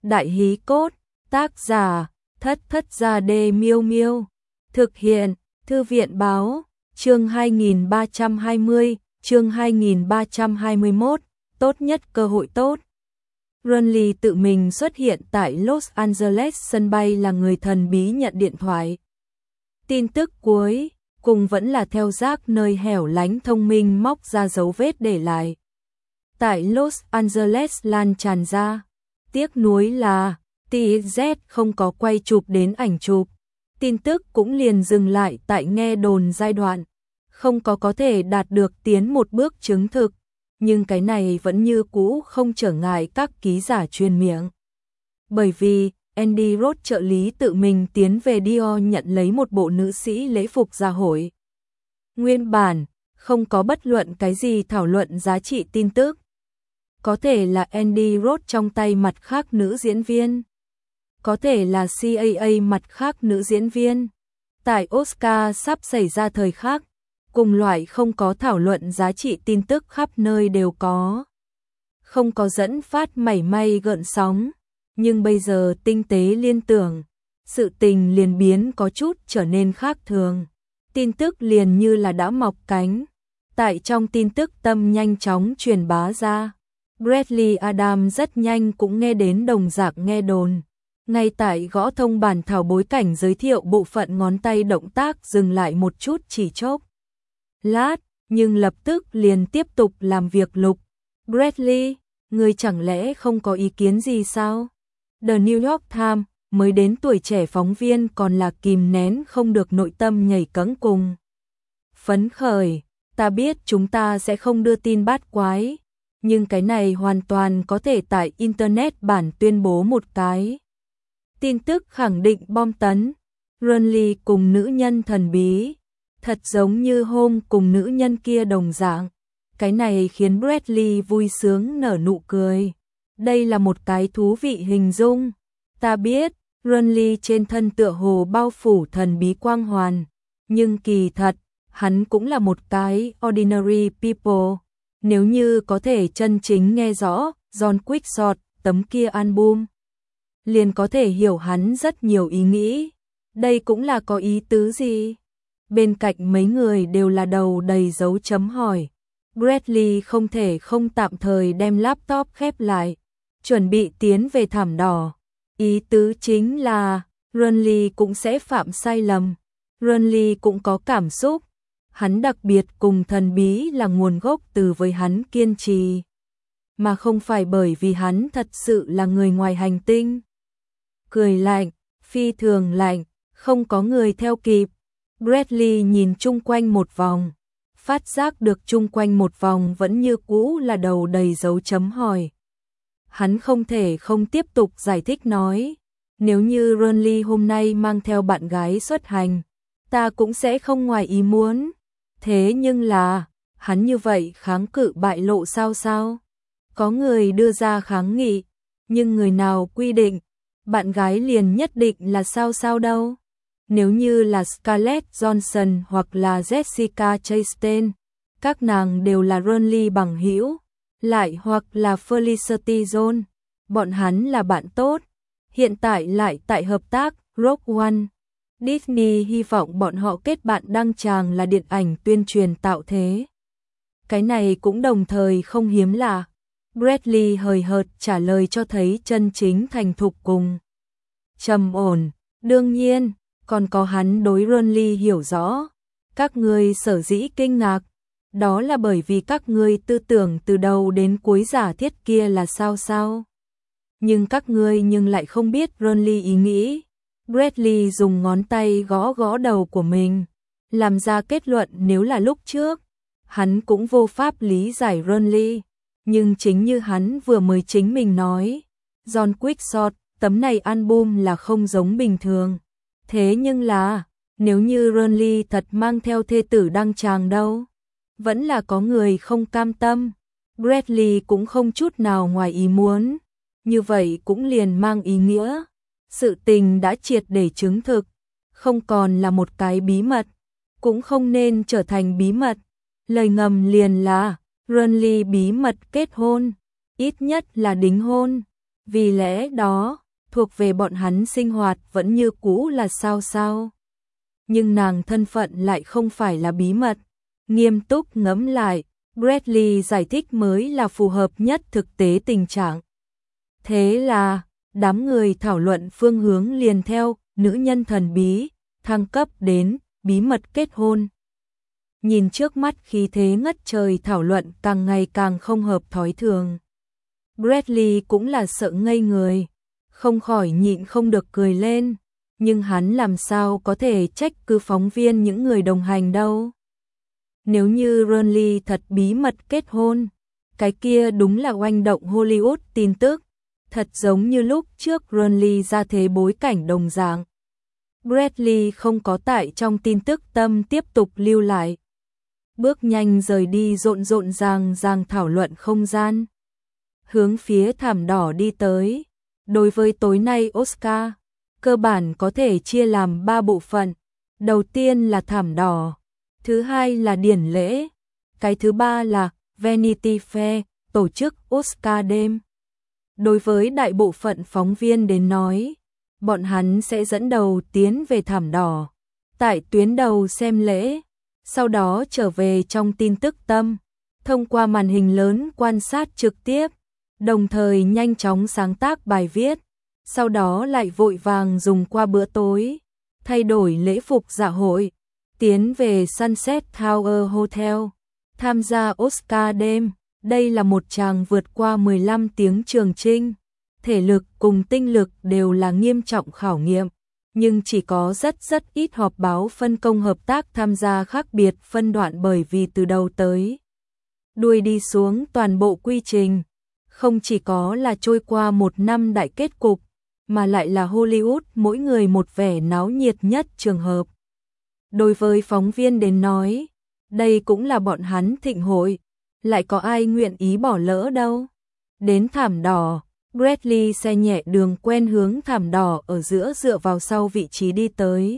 Đại hí cốt, tác giả, Thất Thất Gia Đê Miêu Miêu. Thực hiện, Thư viện báo, chương 2320, chương 2321, tốt nhất cơ hội tốt. Ronly tự mình xuất hiện tại Los Angeles sân bay là người thần bí nhận điện thoại. Tin tức cuối, cùng vẫn là theo rác nơi hẻo lánh thông minh móc ra dấu vết để lại. Tại Los Angeles lan tràn ra, tiếc nuối là TZ không có quay chụp đến ảnh chụp. Tin tức cũng liền dừng lại tại nghe đồn giai đoạn, không có thể đạt được tiến một bước chứng thực, nhưng cái này vẫn như cũ không trở ngại các ký giả truyền miệng. Bởi vì Andy Roth trợ lý tự mình tiến về Dior nhận lấy một bộ nữ sĩ lễ phục dạ hội. Nguyên bản, không có bất luận cái gì thảo luận giá trị tin tức. Có thể là Andy Roth trong tay mặt khác nữ diễn viên. Có thể là CAA mặt khác nữ diễn viên. Tại Oscar sắp xảy ra thời khắc, cùng loại không có thảo luận giá trị tin tức khắp nơi đều có. Không có dẫn phát mảy may gợn sóng, nhưng bây giờ tinh tế liên tưởng, sự tình liền biến có chút trở nên khác thường. Tin tức liền như là đã mọc cánh. Tại trong tin tức tâm nhanh chóng truyền bá ra, Bradley Adams rất nhanh cũng nghe đến đồng dạng nghe đồn. Ngay tại gõ thông bản thảo bối cảnh giới thiệu bộ phận ngón tay động tác dừng lại một chút chỉ chốc lát, nhưng lập tức liền tiếp tục làm việc lục. Bradley, người chẳng lẽ không có ý kiến gì sao? The New York Times, mới đến tuổi trẻ phóng viên còn là kìm nén không được nội tâm nhảy cẫng cùng. Phấn khởi, ta biết chúng ta sẽ không đưa tin bát quái, nhưng cái này hoàn toàn có thể tại Internet bản tuyên bố một cái. Tin tức khẳng định bom tấn, Ronly cùng nữ nhân thần bí, thật giống như hôm cùng nữ nhân kia đồng dạng. Cái này khiến Bradley vui sướng nở nụ cười. Đây là một cái thú vị hình dung. Ta biết, Ronly trên thân tựa hồ bao phủ thần bí quang hoàn, nhưng kỳ thật, hắn cũng là một cái ordinary people. Nếu như có thể chân chính nghe rõ John Quickshot tấm kia album, liền có thể hiểu hắn rất nhiều ý nghĩ. Đây cũng là có ý tứ gì? Bên cạnh mấy người đều là đầu đầy dấu chấm hỏi. Bradley không thể không tạm thời đem laptop khép lại, chuẩn bị tiến về thảm đỏ. Ý tứ chính là Ronly cũng sẽ phạm sai lầm. Ronly cũng có cảm xúc. Hắn đặc biệt cùng thần bí là nguồn gốc từ với hắn kiên trì, mà không phải bởi vì hắn thật sự là người ngoài hành tinh. Cười lạnh, phi thường lạnh, không có người theo kịp. Bradley nhìn chung quanh một vòng, phát giác được chung quanh một vòng vẫn như cũ là đầu đầy dấu chấm hỏi. Hắn không thể không tiếp tục giải thích nói, nếu như Ronly hôm nay mang theo bạn gái xuất hành, ta cũng sẽ không ngoài ý muốn. Thế nhưng là, hắn như vậy kháng cự bại lộ sao? Có người đưa ra kháng nghị, nhưng người nào quy định, bạn gái liền nhất định là sao đâu. Nếu như là Scarlett Johansson hoặc là Jessica Chastain, các nàng đều là Ronly bằng hữu, lại hoặc là Felicity Jones, bọn hắn là bạn tốt, hiện tại lại tại hợp tác Rogue One. Disney hy vọng bọn họ kết bạn đăng tràng là điện ảnh tuyên truyền tạo thế. Cái này cũng đồng thời không hiếm lạ. Bradley hời hợt trả lời cho thấy chân chính thành thục cùng trầm ổn. Đương nhiên, còn có hắn đối Ronly hiểu rõ. Các ngươi sở dĩ kinh ngạc, đó là bởi vì các ngươi tư tưởng từ đầu đến cuối giả thiết kia là sao. Nhưng các ngươi nhưng lại không biết Ronly ý nghĩ. Bradley dùng ngón tay gõ đầu của mình, làm ra kết luận nếu là lúc trước, hắn cũng vô pháp lý giải Ronly. Nhưng chính như hắn vừa mới chính mình nói, John Quickshot, tấm này album là không giống bình thường. Thế nhưng là, nếu như Ronly thật mang theo thê tử đăng tràng đâu, vẫn là có người không cam tâm. Bradley cũng không chút nào ngoài ý muốn, như vậy cũng liền mang ý nghĩa. Sự tình đã triệt để chứng thực, không còn là một cái bí mật, cũng không nên trở thành bí mật. Lời ngầm liền là Ronly bí mật kết hôn, ít nhất là đính hôn. Vì lẽ đó, thuộc về bọn hắn sinh hoạt vẫn như cũ là sao. Nhưng nàng thân phận lại không phải là bí mật. Nghiêm túc ngẫm lại, Bradley giải thích mới là phù hợp nhất thực tế tình trạng. Thế là, đám người thảo luận phương hướng liền theo nữ nhân thần bí, thăng cấp đến bí mật kết hôn. Nhìn trước mắt khí thế ngất trời thảo luận càng ngày càng không hợp thói thường. Bradley cũng là sợ ngây người, không khỏi nhịn không được cười lên, nhưng hắn làm sao có thể trách cứ phóng viên những người đồng hành đâu. Nếu như Bradley thật bí mật kết hôn, cái kia đúng là oanh động Hollywood tin tức, thật giống như lúc trước Bradley ra thế bối cảnh đồng dạng. Bradley không có tại trong tin tức tâm tiếp tục lưu lại. Bước nhanh rời đi rộn ràng thảo luận không gian. Hướng phía thảm đỏ đi tới. Đối với tối nay Oscar, cơ bản có thể chia làm 3 bộ phận. Đầu tiên là thảm đỏ, thứ hai là điển lễ, cái thứ ba là Vanity Fair, tổ chức Oscar đêm. Đối với đại bộ phận phóng viên đến nói, bọn hắn sẽ dẫn đầu tiến về thảm đỏ, tại tuyến đầu xem lễ, sau đó trở về trong tin tức tâm, thông qua màn hình lớn quan sát trực tiếp, đồng thời nhanh chóng sáng tác bài viết, sau đó lại vội vàng dùng qua bữa tối, thay đổi lễ phục dạ hội, tiến về Sunset Tower Hotel, tham gia Oscar đêm. Đây là một chàng vượt qua 15 tiếng trường chinh, thể lực cùng tinh lực đều là nghiêm trọng khảo nghiệm, nhưng chỉ có rất ít họp báo phân công hợp tác tham gia khác biệt phân đoạn bởi vì từ đầu tới đuôi đi xuống toàn bộ quy trình, không chỉ có là trôi qua một năm đại kết cục, mà lại là Hollywood mỗi người một vẻ náo nhiệt nhất trường hợp. Đối với phóng viên đến nói, đây cũng là bọn hắn thịnh hội, lại có ai nguyện ý bỏ lỡ đâu. Đến thảm đỏ, Bradley xe nhẹ đường quen hướng thảm đỏ ở giữa dựa vào sau vị trí đi tới.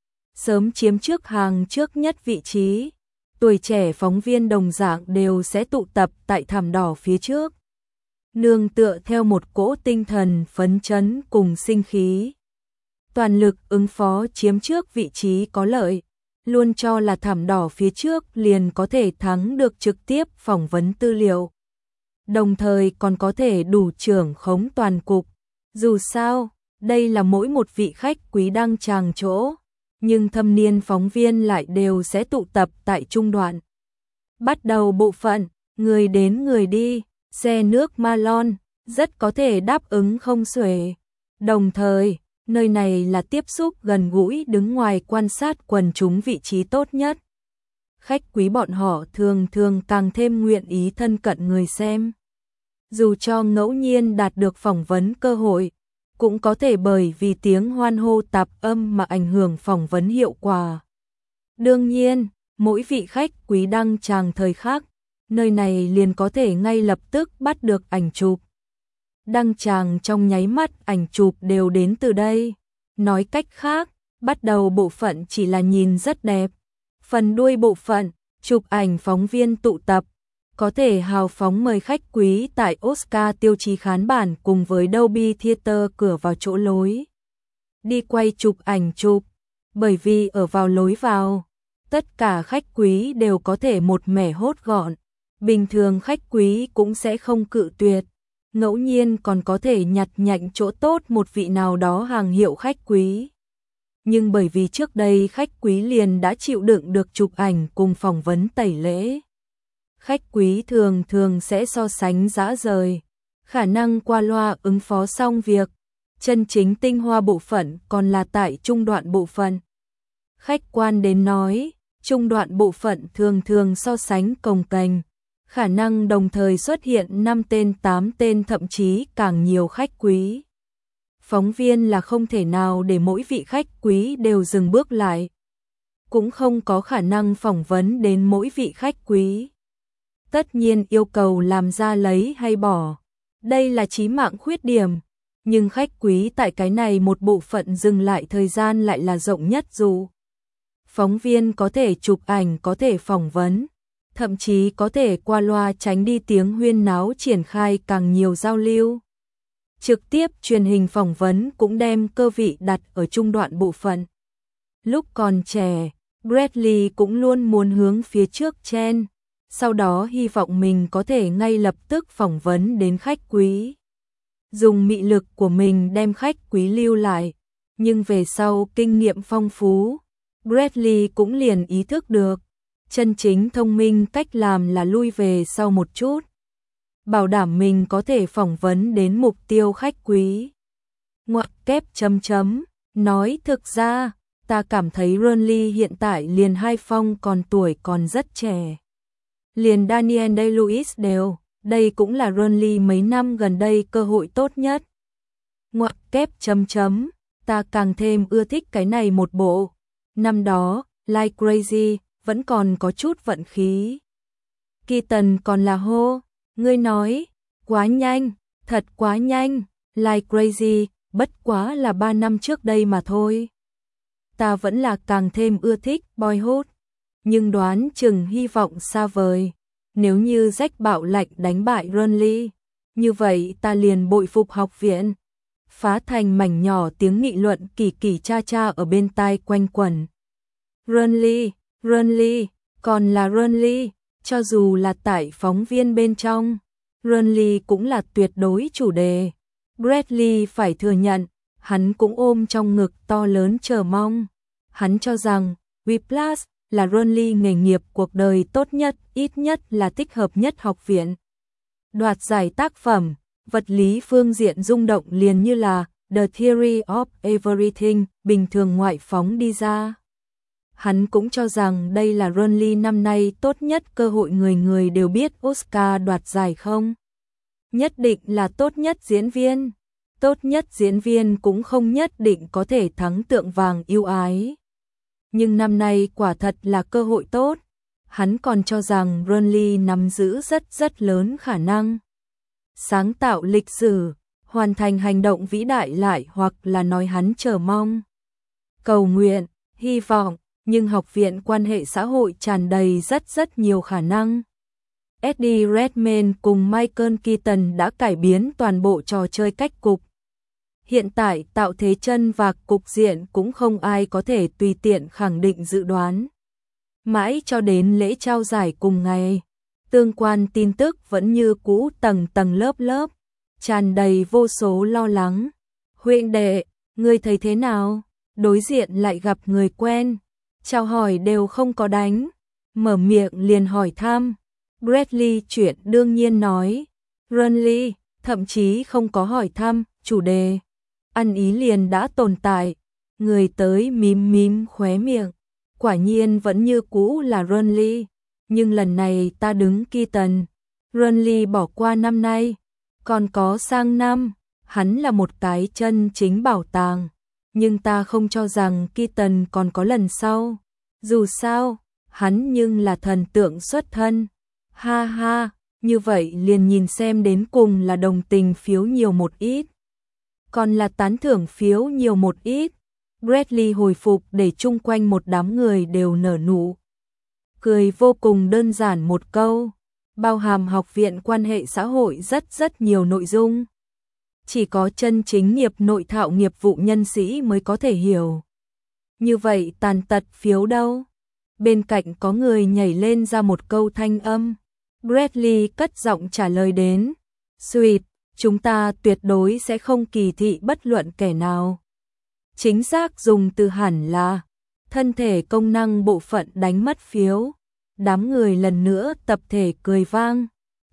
Sớm chiếm trước hàng trước nhất vị trí, tuổi trẻ phóng viên đồng dạng đều sẽ tụ tập tại thảm đỏ phía trước. Nương tựa theo một cỗ tinh thần phấn chấn cùng sinh khí. Toàn lực ứng phó chiếm trước vị trí có lợi, luôn cho là thảm đỏ phía trước liền có thể thắng được trực tiếp phỏng vấn tư liệu. Đồng thời còn có thể đủ trưởng khống toàn cục. Dù sao, đây là mỗi một vị khách quý đăng tràng chỗ, nhưng thâm niên phóng viên lại đều sẽ tụ tập tại trung đoạn. Bắt đầu bộ phận, người đến người đi, xe nước Malone, rất có thể đáp ứng không xuể. Đồng thời, nơi này là tiếp xúc gần gũi đứng ngoài quan sát quần chúng vị trí tốt nhất. Khách quý bọn họ thường càng thêm nguyện ý thân cận người xem. Dù cho ngẫu nhiên đạt được phỏng vấn cơ hội, cũng có thể bởi vì tiếng hoan hô tạp âm mà ảnh hưởng phỏng vấn hiệu quả. Đương nhiên, mỗi vị khách quý đăng tràng thời khắc, nơi này liền có thể ngay lập tức bắt được ảnh chụp. Đăng tràng trong nháy mắt ảnh chụp đều đến từ đây. Nói cách khác, bắt đầu bộ phận chỉ là nhìn rất đẹp. Phần đuôi bộ phận, chụp ảnh phóng viên tụ tập, có thể hào phóng mời khách quý tại Oscar tiêu chí khán bản cùng với Dolby Theater cửa vào chỗ lối. Đi quay chụp ảnh chụp, bởi vì ở vào lối vào, tất cả khách quý đều có thể một mẻ hốt gọn. Bình thường khách quý cũng sẽ không cự tuyệt, ngẫu nhiên còn có thể nhặt nhạnh chỗ tốt một vị nào đó hàng hiệu khách quý. Nhưng bởi vì trước đây khách quý liền đã chịu đựng được chụp ảnh cùng phỏng vấn tẩy lễ. Khách quý thường sẽ so sánh dã rời, khả năng qua loa ứng phó xong việc, chân chính tinh hoa bộ phận còn là tại trung đoạn bộ phận. Khách quan đến nói, trung đoạn bộ phận thường so sánh cồng kềnh, khả năng đồng thời xuất hiện 5 tên 8 tên thậm chí càng nhiều khách quý. Phóng viên là không thể nào để mỗi vị khách quý đều dừng bước lại, cũng không có khả năng phỏng vấn đến mỗi vị khách quý. Tất nhiên yêu cầu làm ra lấy hay bỏ, đây là chí mạng khuyết điểm, nhưng khách quý tại cái này một bộ phận dừng lại thời gian lại là rộng nhất dù. Phóng viên có thể chụp ảnh, có thể phỏng vấn, thậm chí có thể qua loa tránh đi tiếng huyên náo triển khai càng nhiều giao lưu. Trực tiếp truyền hình phỏng vấn cũng đem cơ vị đặt ở trung đoạn bộ phận. Lúc còn trẻ, Bradley cũng luôn muốn hướng phía trước chen, sau đó hy vọng mình có thể ngay lập tức phỏng vấn đến khách quý. Dùng mị lực của mình đem khách quý lưu lại, nhưng về sau kinh nghiệm phong phú, Bradley cũng liền ý thức được, chân chính thông minh cách làm là lui về sau một chút, bảo đảm mình có thể phỏng vấn đến mục tiêu khách quý. Ngoặc kép chấm chấm, nói thực ra, ta cảm thấy Burnley hiện tại liền hai phong còn tuổi còn rất trẻ. Liền Daniel Day-Lewis đều, đây cũng là Burnley mấy năm gần đây cơ hội tốt nhất. Ngoặc kép chấm chấm, ta càng thêm ưa thích cái này một bộ. Năm đó, Like Crazy, vẫn còn có chút vận khí. Keaton còn là hô, ngươi nói, quá nhanh, thật quá nhanh, Like Crazy, bất quá là 3 năm trước đây mà thôi. Ta vẫn là càng thêm ưa thích Boyhood, nhưng đoán chừng hy vọng xa vời. Nếu như Jack bạo lệnh đánh bại Burnley, như vậy ta liền bội phục học viện. Phá thành mảnh nhỏ tiếng nghị luận kỳ kỳ cha cha ở bên tai quanh quẩn. Burnley, còn là Burnley, cho dù là tại phóng viên bên trong, Burnley cũng là tuyệt đối chủ đề. Bradley phải thừa nhận, hắn cũng ôm trong ngực to lớn chờ mong. Hắn cho rằng, Whiplash là Burnley nghề nghiệp cuộc đời tốt nhất, ít nhất là thích hợp nhất học viện. Đoạt giải tác phẩm, vật lý phương diện rung động liền như là The Theory of Everything, bình thường ngoại phóng đi ra. Hắn cũng cho rằng đây là Burnley năm nay tốt nhất cơ hội, người người đều biết Oscar đoạt giải không? Nhất định là tốt nhất diễn viên. Tốt nhất diễn viên cũng không nhất định có thể thắng tượng vàng yêu ái. Nhưng năm nay quả thật là cơ hội tốt. Hắn còn cho rằng Burnley nắm giữ rất lớn khả năng sáng tạo lịch sử, hoàn thành hành động vĩ đại, lại hoặc là nói hắn chờ mong, cầu nguyện, hy vọng, nhưng học viện quan hệ xã hội tràn đầy rất nhiều khả năng. Eddie Redmayne cùng Michael Keaton đã cải biến toàn bộ trò chơi cách cục. Hiện tại tạo thế chân và cục diện cũng không ai có thể tùy tiện khẳng định dự đoán. Mãi cho đến lễ trao giải cùng ngày, tương quan tin tức vẫn như cũ tầng lớp, tràn đầy vô số lo lắng. Huynh đệ, ngươi thấy thế nào? Đối diện lại gặp người quen, chào hỏi đều không có đánh, mở miệng liền hỏi thăm. Bradley chuyện đương nhiên nói, Burnley thậm chí không có hỏi thăm, chủ đề ăn ý liền đã tồn tại. Người tới mím khóe miệng, quả nhiên vẫn như cũ là Burnley, nhưng lần này ta đứng Keaton. Burnley bỏ qua năm nay, còn có sang năm, hắn là một cái chân chính bảo tàng, nhưng ta không cho rằng Keaton còn có lần sau. Dù sao, hắn nhưng là thần tượng xuất thân. Ha ha, như vậy liền nhìn xem đến cùng là đồng tình phiếu nhiều một ít, còn là tán thưởng phiếu nhiều một ít. Bradley hồi phục để chung quanh một đám người đều nở nụ cười, vô cùng đơn giản một câu, bao hàm học viện quan hệ xã hội rất nhiều nội dung. Chỉ có chân chính nghiệp nội thạo nghiệp vụ nhân sĩ mới có thể hiểu. Như vậy tàn tật phiếu đâu? Bên cạnh có người nhảy lên ra một câu thanh âm. Bradley cất giọng trả lời đến, Sweet, chúng ta tuyệt đối sẽ không kỳ thị bất luận kẻ nào. Chính xác dùng từ hẳn là thân thể công năng bộ phận đánh mất phiếu. Đám người lần nữa tập thể cười vang.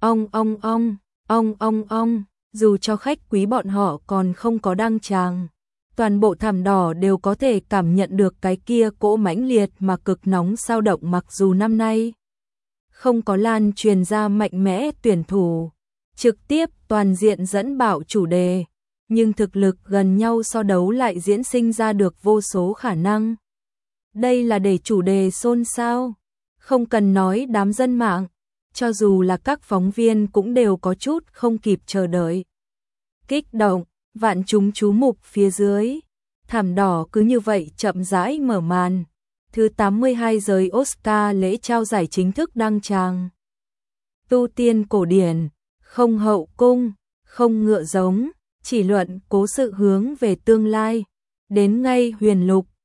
Ong, dù cho khách quý bọn họ còn không có đăng tràng, toàn bộ thảm đỏ đều có thể cảm nhận được cái kia cỗ mãnh liệt mà cực nóng sao động. Mặc dù năm nay không có lan truyền ra mạnh mẽ tuyển thủ trực tiếp toàn diện dẫn bạo chủ đề, nhưng thực lực gần nhau so đấu lại diễn sinh ra được vô số khả năng. Đây là để chủ đề xôn xao, không cần nói đám dân mạng, cho dù là các phóng viên cũng đều có chút không kịp chờ đợi. Kích động, vạn chúng chú mục phía dưới, thảm đỏ cứ như vậy chậm rãi mở màn. Thứ 82 giới Oscar lễ trao giải chính thức đăng tràng. Tu tiên cổ điển, không hậu cung, không ngựa giống, chỉ luận cố sự hướng về tương lai. Đến ngay huyền lục,